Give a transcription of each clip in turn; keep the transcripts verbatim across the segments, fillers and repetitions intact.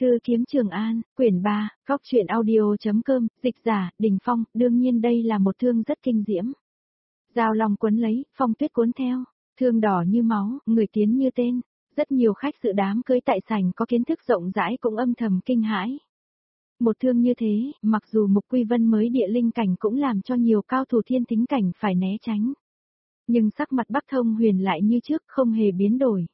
Thư kiếm Trường An, quyển ba, góc truyện audio.com, dịch giả, Đình Phong, đương nhiên đây là một thương rất kinh diễm. Dao lòng cuốn lấy, phong tuyết cuốn theo, thương đỏ như máu, người tiến như tên, rất nhiều khách dự đám cưới tại sảnh có kiến thức rộng rãi cũng âm thầm kinh hãi. Một thương như thế, mặc dù Mục Quy Vân mới địa linh cảnh cũng làm cho nhiều cao thủ thiên tính cảnh phải né tránh. Nhưng sắc mặt Bắc Thông Huyền lại như trước không hề biến đổi.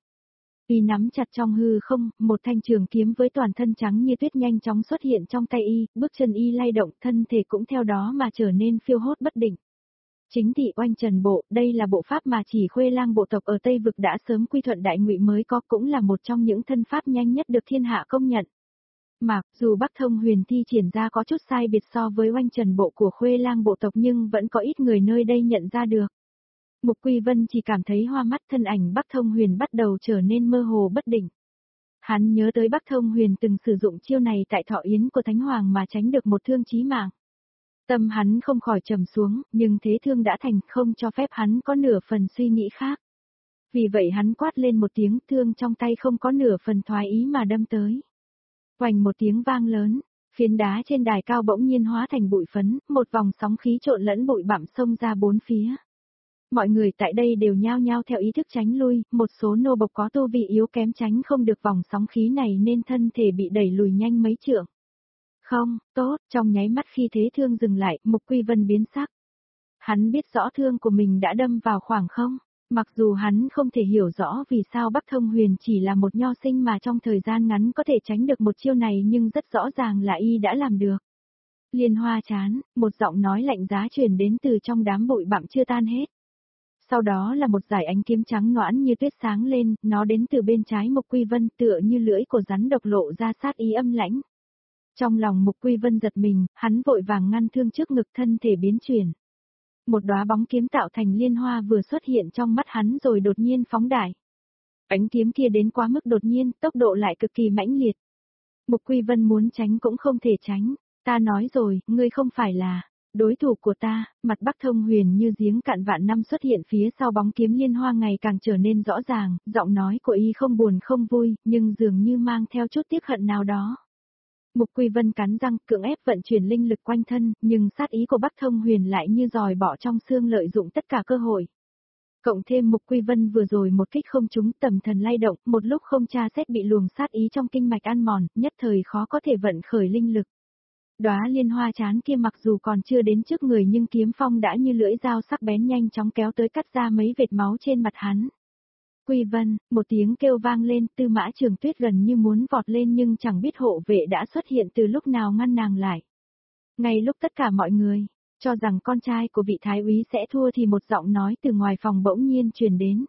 Y nắm chặt trong hư không, một thanh trường kiếm với toàn thân trắng như tuyết nhanh chóng xuất hiện trong tay y, bước chân y lay động, thân thể cũng theo đó mà trở nên phiêu hốt bất định. Chính thị oanh trần bộ, đây là bộ pháp mà chỉ Khuê Lang bộ tộc ở Tây Vực đã sớm quy thuận đại ngụy mới có, cũng là một trong những thân pháp nhanh nhất được thiên hạ công nhận. Mà, dù Bắc Thông Huyền thi triển ra có chút sai biệt so với oanh trần bộ của Khuê Lang bộ tộc nhưng vẫn có ít người nơi đây nhận ra được. Mục Quy Vân chỉ cảm thấy hoa mắt, thân ảnh Bắc Thông Huyền bắt đầu trở nên mơ hồ bất định. Hắn nhớ tới Bắc Thông Huyền từng sử dụng chiêu này tại thọ yến của Thánh Hoàng mà tránh được một thương chí mạng. Tâm hắn không khỏi trầm xuống, nhưng thế thương đã thành, không cho phép hắn có nửa phần suy nghĩ khác. Vì vậy hắn quát lên một tiếng, thương trong tay không có nửa phần thoái ý mà đâm tới. Oành một tiếng vang lớn, phiến đá trên đài cao bỗng nhiên hóa thành bụi phấn, một vòng sóng khí trộn lẫn bụi bặm xông ra bốn phía. Mọi người tại đây đều nhao nhao theo ý thức tránh lui, một số nô bộc có tu vị yếu kém tránh không được vòng sóng khí này nên thân thể bị đẩy lùi nhanh mấy trượng. Không, tốt, trong nháy mắt khi thế thương dừng lại, Mục Quy Vân biến sắc. Hắn biết rõ thương của mình đã đâm vào khoảng không, mặc dù hắn không thể hiểu rõ vì sao Bắc Thông Huyền chỉ là một nho sinh mà trong thời gian ngắn có thể tránh được một chiêu này nhưng rất rõ ràng là y đã làm được. Liên Hoa chán, một giọng nói lạnh giá truyền đến từ trong đám bụi bặm chưa tan hết. Sau đó là một dải ánh kiếm trắng noãn như tuyết sáng lên, nó đến từ bên trái Mục Quy Vân tựa như lưỡi của rắn độc lộ ra sát ý âm lãnh. Trong lòng Mục Quy Vân giật mình, hắn vội vàng ngăn thương trước ngực, thân thể biến chuyển. Một đóa bóng kiếm tạo thành liên hoa vừa xuất hiện trong mắt hắn rồi đột nhiên phóng đại. Ánh kiếm kia đến quá mức đột nhiên, tốc độ lại cực kỳ mãnh liệt. Mục Quy Vân muốn tránh cũng không thể tránh, ta nói rồi, ngươi không phải là đối thủ của ta. Mặt Bắc Thông Huyền như giếng cạn vạn năm xuất hiện phía sau bóng kiếm liên hoa ngày càng trở nên rõ ràng, giọng nói của y không buồn không vui, nhưng dường như mang theo chút tiếc hận nào đó. Mục Quy Vân cắn răng, cưỡng ép vận chuyển linh lực quanh thân, nhưng sát ý của Bắc Thông Huyền lại như giòi bọ trong xương lợi dụng tất cả cơ hội. Cộng thêm Mục Quy Vân vừa rồi một kích không trúng, tầm thần lay động, một lúc không tra xét bị luồng sát ý trong kinh mạch ăn mòn, nhất thời khó có thể vận khởi linh lực. Đóa liên hoa chán kia mặc dù còn chưa đến trước người nhưng kiếm phong đã như lưỡi dao sắc bén nhanh chóng kéo tới cắt ra mấy vệt máu trên mặt hắn. Quy Vân, một tiếng kêu vang lên, Tư Mã Trường Tuyết gần như muốn vọt lên nhưng chẳng biết hộ vệ đã xuất hiện từ lúc nào ngăn nàng lại. Ngay lúc tất cả mọi người cho rằng con trai của vị thái úy sẽ thua thì một giọng nói từ ngoài phòng bỗng nhiên truyền đến.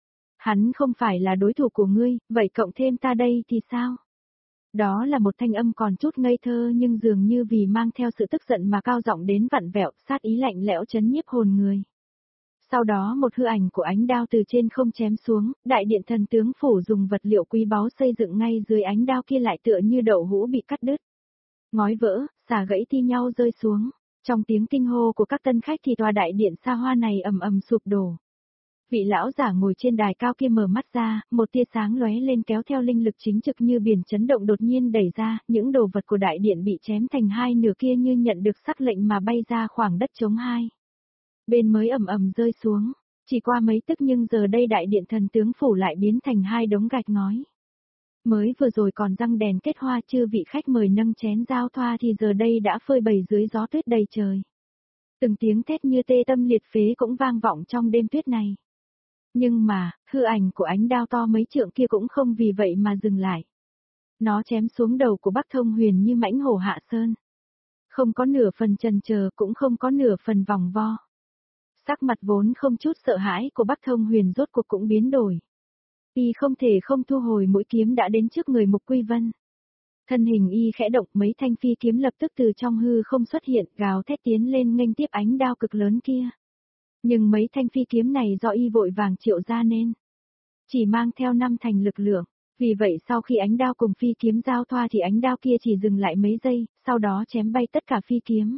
Hắn không phải là đối thủ của ngươi, vậy cộng thêm ta đây thì sao? Đó là một thanh âm còn chút ngây thơ nhưng dường như vì mang theo sự tức giận mà cao giọng đến vặn vẹo, sát ý lạnh lẽo chấn nhiếp hồn người. Sau đó một hư ảnh của ánh đao từ trên không chém xuống, đại điện thần tướng phủ dùng vật liệu quý báu xây dựng ngay dưới ánh đao kia lại tựa như đậu hũ bị cắt đứt. Ngói vỡ, xà gãy thi nhau rơi xuống, trong tiếng kinh hô của các tân khách thì tòa đại điện xa hoa này ầm ầm sụp đổ. Vị lão giả ngồi trên đài cao kia mở mắt ra, một tia sáng lóe lên kéo theo linh lực chính trực như biển chấn động đột nhiên đẩy ra, những đồ vật của đại điện bị chém thành hai nửa kia như nhận được sắc lệnh mà bay ra khoảng đất trống hai. Bên mới ầm ầm rơi xuống, chỉ qua mấy tức nhưng giờ đây đại điện thần tướng phủ lại biến thành hai đống gạch ngói. Mới vừa rồi còn răng đèn kết hoa chư vị khách mời nâng chén giao thoa thì giờ đây đã phơi bày dưới gió tuyết đầy trời. Từng tiếng thét như tê tâm liệt phế cũng vang vọng trong đêm tuyết này. Nhưng mà, hư ảnh của ánh đao to mấy trượng kia cũng không vì vậy mà dừng lại. Nó chém xuống đầu của Bắc Thông Huyền như mãnh hổ hạ sơn. Không có nửa phần chần chờ cũng không có nửa phần vòng vo. Sắc mặt vốn không chút sợ hãi của Bắc Thông Huyền rốt cuộc cũng biến đổi. Y không thể không thu hồi mũi kiếm đã đến trước người Mục Quy Vân. Thân hình y khẽ động, mấy thanh phi kiếm lập tức từ trong hư không xuất hiện, gào thét tiến lên nghênh tiếp ánh đao cực lớn kia. Nhưng mấy thanh phi kiếm này do y vội vàng triệu ra nên chỉ mang theo năm thành lực lượng, vì vậy sau khi ánh đao cùng phi kiếm giao thoa thì ánh đao kia chỉ dừng lại mấy giây, sau đó chém bay tất cả phi kiếm.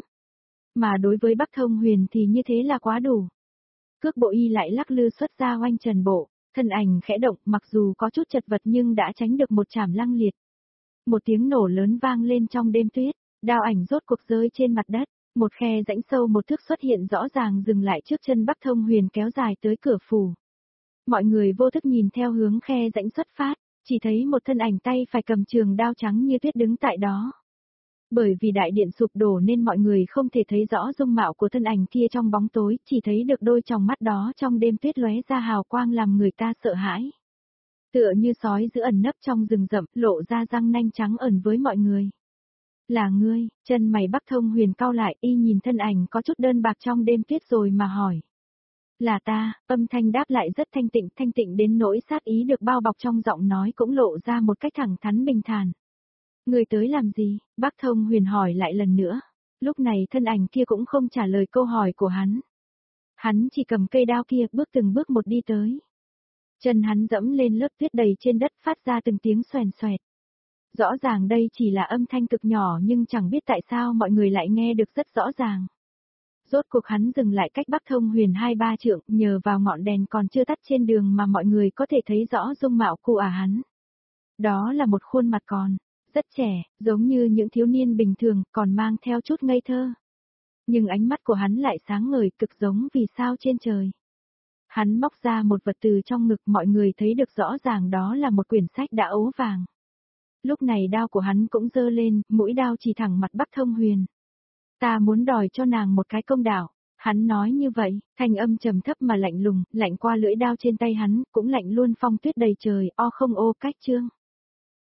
Mà đối với Bắc Thông Huyền thì như thế là quá đủ. Cước bộ y lại lắc lư xuất ra oanh trần bộ, thân ảnh khẽ động, mặc dù có chút chật vật nhưng đã tránh được một chảm lăng liệt. Một tiếng nổ lớn vang lên trong đêm tuyết, đao ảnh rốt cuộc rơi trên mặt đất, một khe rãnh sâu một thước xuất hiện rõ ràng dừng lại trước chân Bắc Thông Huyền kéo dài tới cửa phủ. Mọi người vô thức nhìn theo hướng khe rãnh xuất phát, chỉ thấy một thân ảnh tay phải cầm trường đao trắng như tuyết đứng tại đó. Bởi vì đại điện sụp đổ nên mọi người không thể thấy rõ dung mạo của thân ảnh kia trong bóng tối, chỉ thấy được đôi tròng mắt đó trong đêm tuyết lóe ra hào quang làm người ta sợ hãi. Tựa như sói giữ ẩn nấp trong rừng rậm, lộ ra răng nanh trắng ẩn với mọi người. Là ngươi, chân mày Bắc Thông Huyền cau lại, y nhìn thân ảnh có chút đơn bạc trong đêm tuyết rồi mà hỏi. Là ta, âm thanh đáp lại rất thanh tịnh, thanh tịnh đến nỗi sát ý được bao bọc trong giọng nói cũng lộ ra một cách thẳng thắn bình thản. Người tới làm gì? Bắc Thông Huyền hỏi lại lần nữa. Lúc này thân ảnh kia cũng không trả lời câu hỏi của hắn. Hắn chỉ cầm cây đao kia bước từng bước một đi tới. Chân hắn dẫm lên lớp tuyết đầy trên đất phát ra từng tiếng xoèn xoẹt. Rõ ràng đây chỉ là âm thanh cực nhỏ nhưng chẳng biết tại sao mọi người lại nghe được rất rõ ràng. Rốt cuộc hắn dừng lại cách Bắc Thông Huyền hai ba trượng, nhờ vào ngọn đèn còn chưa tắt trên đường mà mọi người có thể thấy rõ dung mạo cụ ả hắn. Đó là một khuôn mặt còn rất trẻ, giống như những thiếu niên bình thường, còn mang theo chút ngây thơ. Nhưng ánh mắt của hắn lại sáng ngời cực giống vì sao trên trời. Hắn móc ra một vật từ trong ngực, mọi người thấy được rõ ràng đó là một quyển sách đã ố vàng. Lúc này đao của hắn cũng giơ lên, mũi đao chỉ thẳng mặt Bắc Thông Huyền. Ta muốn đòi cho nàng một cái công đạo. Hắn nói như vậy, thanh âm trầm thấp mà lạnh lùng, lạnh qua lưỡi đao trên tay hắn, cũng lạnh luôn phong tuyết đầy trời, o không ô cách chương.